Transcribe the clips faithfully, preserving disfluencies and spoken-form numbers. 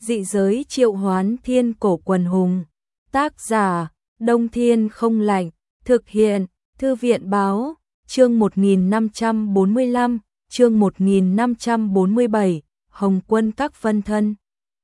Dị giới triệu hoán thiên cổ quần hùng. Tác giả, Đông Thiên không lạnh. Thực hiện, Thư viện báo, chương một nghìn năm trăm bốn mươi lăm, chương một nghìn năm trăm bốn mươi bảy, Hồng Quân các phân thân.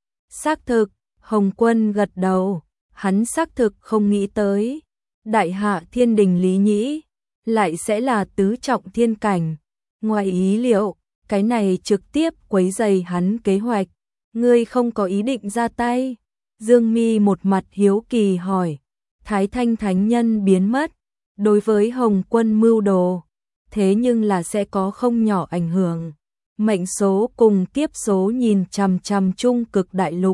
Xác thực, Hồng Quân gật đầu, hắn xác thực không nghĩ tới. Đại hạ thiên đình Lý Nhĩ, lại sẽ là tứ trọng thiên cảnh. Ngoài ý liệu, cái này trực tiếp quấy rầy hắn kế hoạch. Ngươi không có ý định ra tay? Dương Mi một mặt hiếu kỳ hỏi. Thái Thanh Thánh Nhân biến mất, đối với Hồng Quân mưu đồ, thế nhưng là sẽ có không nhỏ ảnh hưởng. Mệnh số cùng kiếp số nhìn chằm chằm Trung Cực Đại Lục.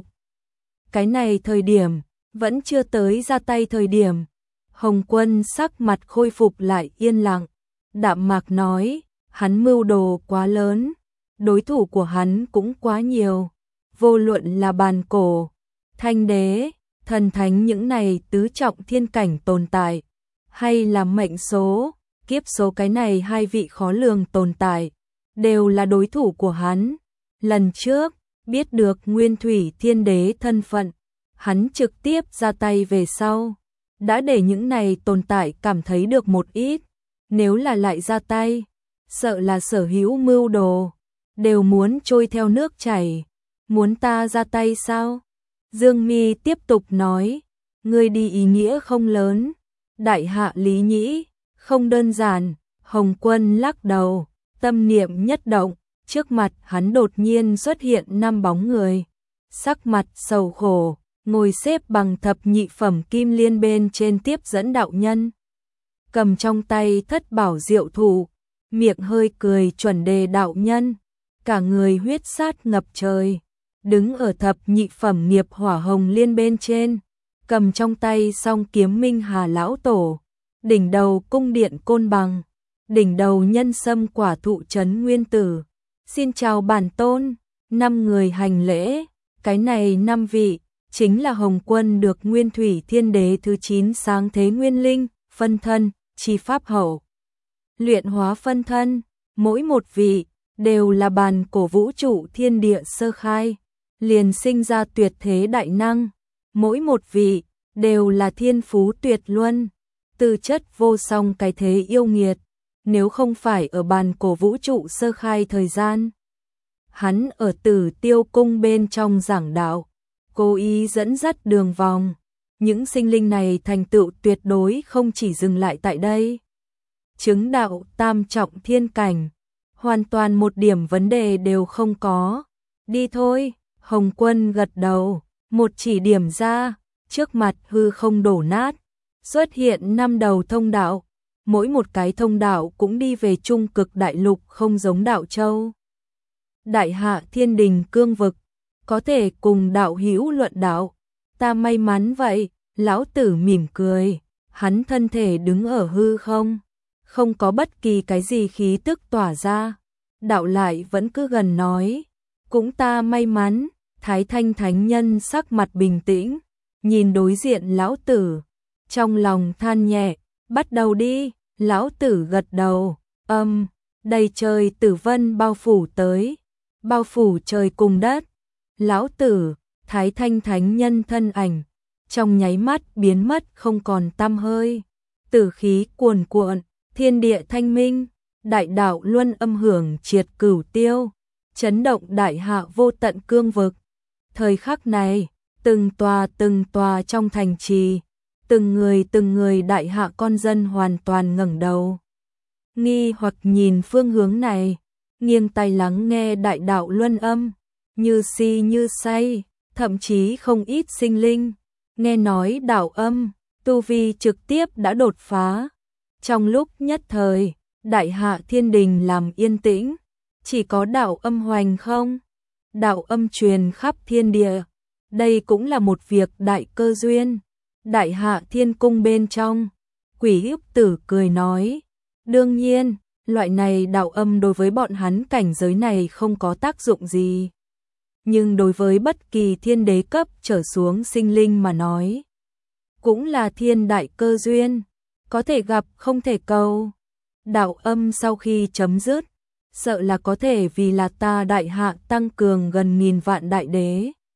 Cái này thời điểm, vẫn chưa tới ra tay thời điểm. Hồng Quân sắc mặt khôi phục lại yên lặng, đạm mạc nói, hắn mưu đồ quá lớn, đối thủ của hắn cũng quá nhiều. Vô luận là bàn cổ, thanh đế, thần thánh những này tứ trọng thiên cảnh tồn tại, hay là mệnh số, kiếp số cái này hai vị khó lường tồn tại, đều là đối thủ của hắn. Lần trước, biết được Nguyên Thủy Thiên Đế thân phận, hắn trực tiếp ra tay về sau, đã để những này tồn tại cảm thấy được một ít. Nếu là lại ra tay, sợ là sở hữu mưu đồ, đều muốn trôi theo nước chảy. Muốn ta ra tay sao? Dương Mi tiếp tục nói, ngươi đi ý nghĩa không lớn. Đại hạ Lý Nhĩ, không đơn giản. Hồng Quân lắc đầu, tâm niệm nhất động, trước mặt hắn đột nhiên xuất hiện năm bóng người. Sắc mặt sầu khổ, ngồi xếp bằng thập nhị phẩm kim liên bên trên tiếp dẫn đạo nhân. Cầm trong tay thất bảo diệu thủ, miệng hơi cười chuẩn đề đạo nhân, cả người huyết sát ngập trời. Đứng ở thập nhị phẩm nghiệp hỏa hồng liên bên trên, cầm trong tay song kiếm Minh Hà lão tổ, đỉnh đầu cung điện Côn Bằng, đỉnh đầu nhân sâm quả thụ trấn Nguyên Tử. Xin chào bản tôn. Năm người hành lễ, cái này năm vị chính là Hồng Quân được Nguyên Thủy Thiên Đế thứ chín sáng thế nguyên linh phân thân chi pháp hậu luyện hóa phân thân, mỗi một vị đều là bàn cổ vũ trụ thiên địa sơ khai, liền sinh ra tuyệt thế đại năng, mỗi một vị đều là thiên phú tuyệt luân, tư chất vô song cái thế yêu nghiệt. Nếu không phải ở bàn cổ vũ trụ sơ khai thời gian, hắn ở Tử Tiêu cung bên trong giảng đạo, cố ý dẫn dắt đường vòng, những sinh linh này thành tựu tuyệt đối không chỉ dừng lại tại đây. Chứng đạo tam trọng thiên cảnh, hoàn toàn một điểm vấn đề đều không có. Đi thôi. Hồng Quân gật đầu, một chỉ điểm ra, trước mặt hư không đổ nát, xuất hiện năm đầu thông đạo, mỗi một cái thông đạo cũng đi về Trung Cực Đại Lục, không giống đạo châu. Đại hạ thiên đình cương vực, có thể cùng đạo hữu luận đạo, ta may mắn vậy. Lão tử mỉm cười, hắn thân thể đứng ở hư không, không có bất kỳ cái gì khí tức tỏa ra. Đạo lại vẫn cứ gần nói, cũng ta may mắn. Thái Thanh Thánh Nhân sắc mặt bình tĩnh, nhìn đối diện lão tử, trong lòng than nhẹ, bắt đầu đi. Lão tử gật đầu, âm, đầy trời tử vân bao phủ tới, bao phủ trời cùng đất. Lão tử, Thái Thanh Thánh Nhân thân ảnh, trong nháy mắt biến mất không còn tăm hơi. Tử khí cuồn cuộn, thiên địa thanh minh, đại đạo luân âm hưởng triệt cửu tiêu, chấn động đại hạ vô tận cương vực. Thời khắc này, từng tòa từng tòa trong thành trì, từng người từng người đại hạ con dân hoàn toàn ngẩng đầu, nghi hoặc nhìn phương hướng này, nghiêng tai lắng nghe đại đạo luân âm, như si như say, thậm chí không ít sinh linh nghe nói đạo âm, tu vi trực tiếp đã đột phá. Trong lúc nhất thời, đại hạ thiên đình làm yên tĩnh, chỉ có đạo âm hoành không. Đạo âm truyền khắp thiên địa, đây cũng là một việc đại cơ duyên. Đại hạ thiên cung bên trong, Quỷ Ức Tử cười nói, đương nhiên, loại này đạo âm đối với bọn hắn cảnh giới này không có tác dụng gì. Nhưng đối với bất kỳ thiên đế cấp trở xuống sinh linh mà nói, cũng là thiên đại cơ duyên, có thể gặp không thể cầu. Đạo âm sau khi chấm dứt, sợ là có thể vì là ta đại hạ tăng cường gần nghìn vạn đại đế.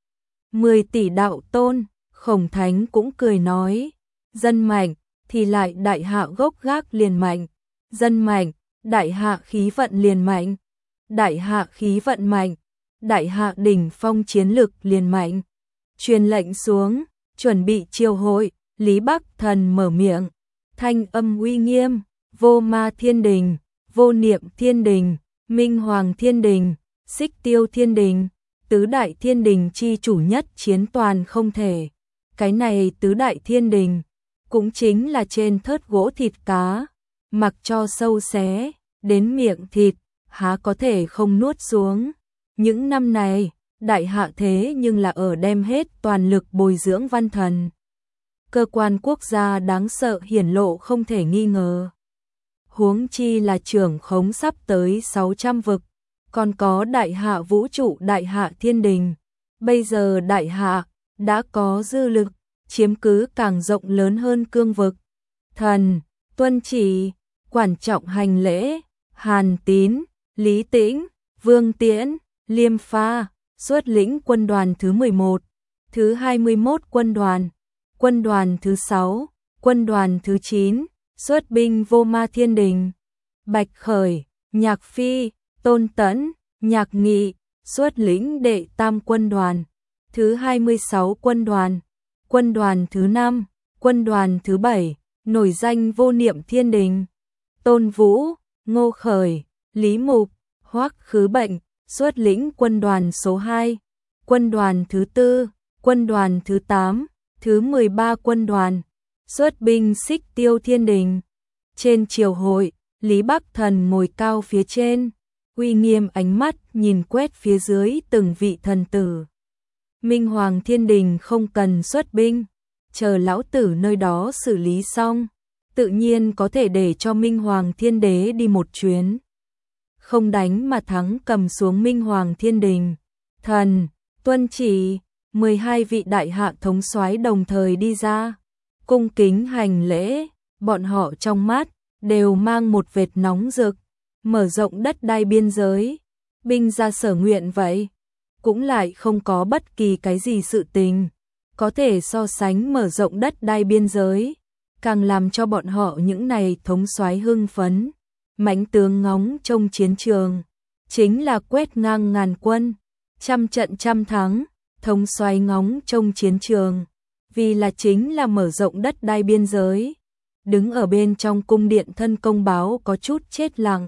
mười tỷ đạo tôn, Khổng Thánh cũng cười nói, dân mạnh thì lại đại hạ gốc gác liền mạnh, dân mạnh, đại hạ khí vận liền mạnh, đại hạ khí vận mạnh, đại hạ đỉnh phong chiến lực liền mạnh. Truyền lệnh xuống, chuẩn bị triều hội, Lý Bắc Thần mở miệng, thanh âm uy nghiêm, vô ma thiên đình, vô niệm thiên đình, minh hoàng thiên đình, xích tiêu thiên đình, tứ đại thiên đình chi chủ nhất chiến toàn không thể. Cái này tứ đại thiên đình, cũng chính là trên thớt gỗ thịt cá, mặc cho sâu xé, đến miệng thịt, há có thể không nuốt xuống. Những năm này, đại hạ thế nhưng là ở đem hết toàn lực bồi dưỡng văn thần. Cơ quan quốc gia đáng sợ hiển lộ không thể nghi ngờ. Huống chi là trưởng khống sắp tới sáu trăm vực, còn có đại hạ vũ trụ đại hạ thiên đình. Bây giờ đại hạ đã có dư lực, chiếm cứ càng rộng lớn hơn cương vực. Thần, tuân chỉ, quản trọng hành lễ, Hàn Tín, Lý Tĩnh, Vương Tiễn, Liêm Pha, xuất lĩnh quân đoàn thứ mười một, thứ hai mươi mốt quân đoàn, quân đoàn thứ sáu, quân đoàn thứ chín, xuất binh vô ma thiên đình. Bạch Khởi, Nhạc Phi, Tôn Tẫn, Nhạc Nghị, xuất lĩnh đệ tam quân đoàn, thứ hai mươi sáu quân đoàn, quân đoàn thứ năm, quân đoàn thứ bảy, nổi danh vô niệm thiên đình. Tôn Vũ, Ngô Khởi, Lý Mục, Hoắc Khứ Bệnh, xuất lĩnh quân đoàn số hai, quân đoàn thứ tư, quân đoàn thứ tám, thứ mười ba quân đoàn, xuất binh xích tiêu thiên đình. Trên triều hội, Lý Bắc Thần ngồi cao phía trên, uy nghiêm ánh mắt nhìn quét phía dưới từng vị thần tử. Minh Hoàng thiên đình không cần xuất binh, chờ lão tử nơi đó xử lý xong, tự nhiên có thể để cho Minh Hoàng thiên đế đi một chuyến. Không đánh mà thắng cầm xuống Minh Hoàng thiên đình. Thần, tuân chỉ, mười hai vị đại hạ thống soái đồng thời đi ra, cung kính hành lễ, bọn họ trong mắt đều mang một vệt nóng rực, mở rộng đất đai biên giới, binh ra sở nguyện vậy, cũng lại không có bất kỳ cái gì sự tình có thể so sánh mở rộng đất đai biên giới, càng làm cho bọn họ những này thống soái hưng phấn. Mãnh tướng ngóng trông chiến trường, chính là quét ngang ngàn quân, trăm trận trăm thắng, thống soái ngóng trông chiến trường, vì là chính là mở rộng đất đai biên giới. Đứng ở bên trong cung điện thân công báo có chút chết lặng.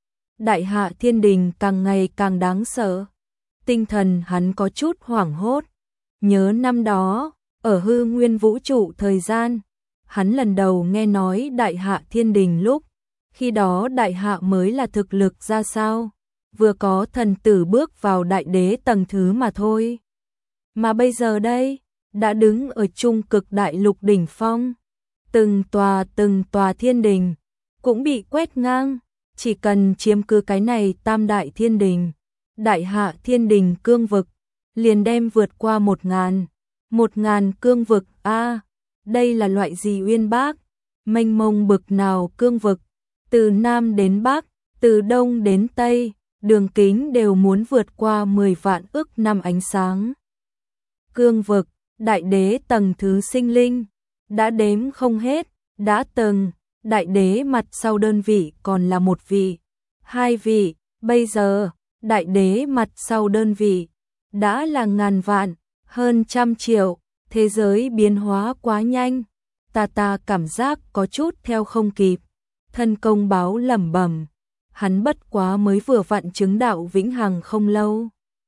Đại hạ thiên đình càng ngày càng đáng sợ, tinh thần hắn có chút hoảng hốt. Nhớ năm đó, ở hư nguyên vũ trụ thời gian, hắn lần đầu nghe nói đại hạ thiên đình lúc, khi đó đại hạ mới là thực lực ra sao, vừa có thần tử bước vào đại đế tầng thứ mà thôi. Mà bây giờ đây, đã đứng ở trung cực đại lục đỉnh phong, từng tòa từng tòa thiên đình, cũng bị quét ngang, chỉ cần chiếm cứ cái này tam đại thiên đình, đại hạ thiên đình cương vực, liền đem vượt qua một ngàn, một ngàn cương vực a đây là loại gì uyên bác, mênh mông bực nào cương vực, từ Nam đến Bắc, từ Đông đến Tây, đường kính đều muốn vượt qua mười vạn ức năm ánh sáng. Cương vực, đại đế tầng thứ sinh linh, đã đếm không hết, đã từng, đại đế mặt sau đơn vị còn là một vị, hai vị, bây giờ, đại đế mặt sau đơn vị, đã là ngàn vạn, hơn trăm triệu, thế giới biến hóa quá nhanh, ta ta cảm giác có chút theo không kịp. Thân công báo lẩm bẩm, hắn bất quá mới vừa vặn chứng đạo vĩnh hằng không lâu,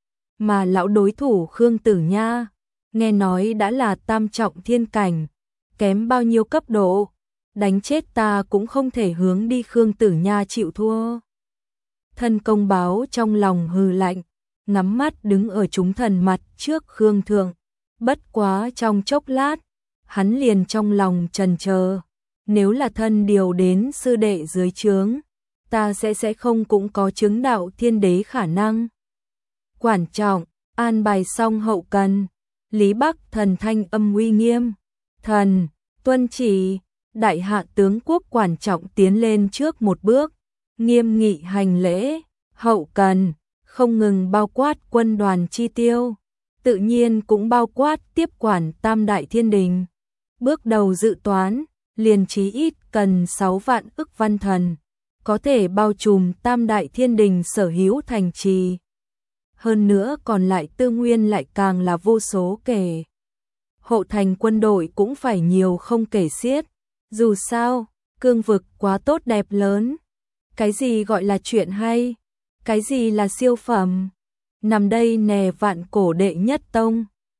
mà lão đối thủ Khương Tử Nha, nghe nói đã là tam trọng thiên cảnh, kém bao nhiêu cấp độ, đánh chết ta cũng không thể hướng đi Khương Tử Nha chịu thua. Thân công báo trong lòng hừ lạnh, ngắm mắt đứng ở chúng thần mặt trước Khương Thượng, bất quá trong chốc lát, hắn liền trong lòng chần chờ. Nếu là thân điều đến sư đệ dưới trướng, ta sẽ sẽ không cũng có chứng đạo thiên đế khả năng. Quản trọng, an bài xong hậu cần, Lý Bắc Thần thanh âm uy nghiêm, thần, tuân chỉ, đại hạ tướng quốc quản trọng tiến lên trước một bước, nghiêm nghị hành lễ, hậu cần, không ngừng bao quát quân đoàn chi tiêu, tự nhiên cũng bao quát tiếp quản Tam Đại Thiên Đình. Bước đầu dự toán, liền chí ít cần sáu vạn ức văn thần, có thể bao trùm Tam Đại Thiên Đình sở hữu thành trì. Hơn nữa còn lại tư nguyên lại càng là vô số kể. Hộ thành quân đội cũng phải nhiều không kể xiết. Dù sao, cương vực quá tốt đẹp lớn. Cái gì gọi là chuyện hay? Cái gì là siêu phẩm? Nằm đây nè vạn cổ đệ nhất tông.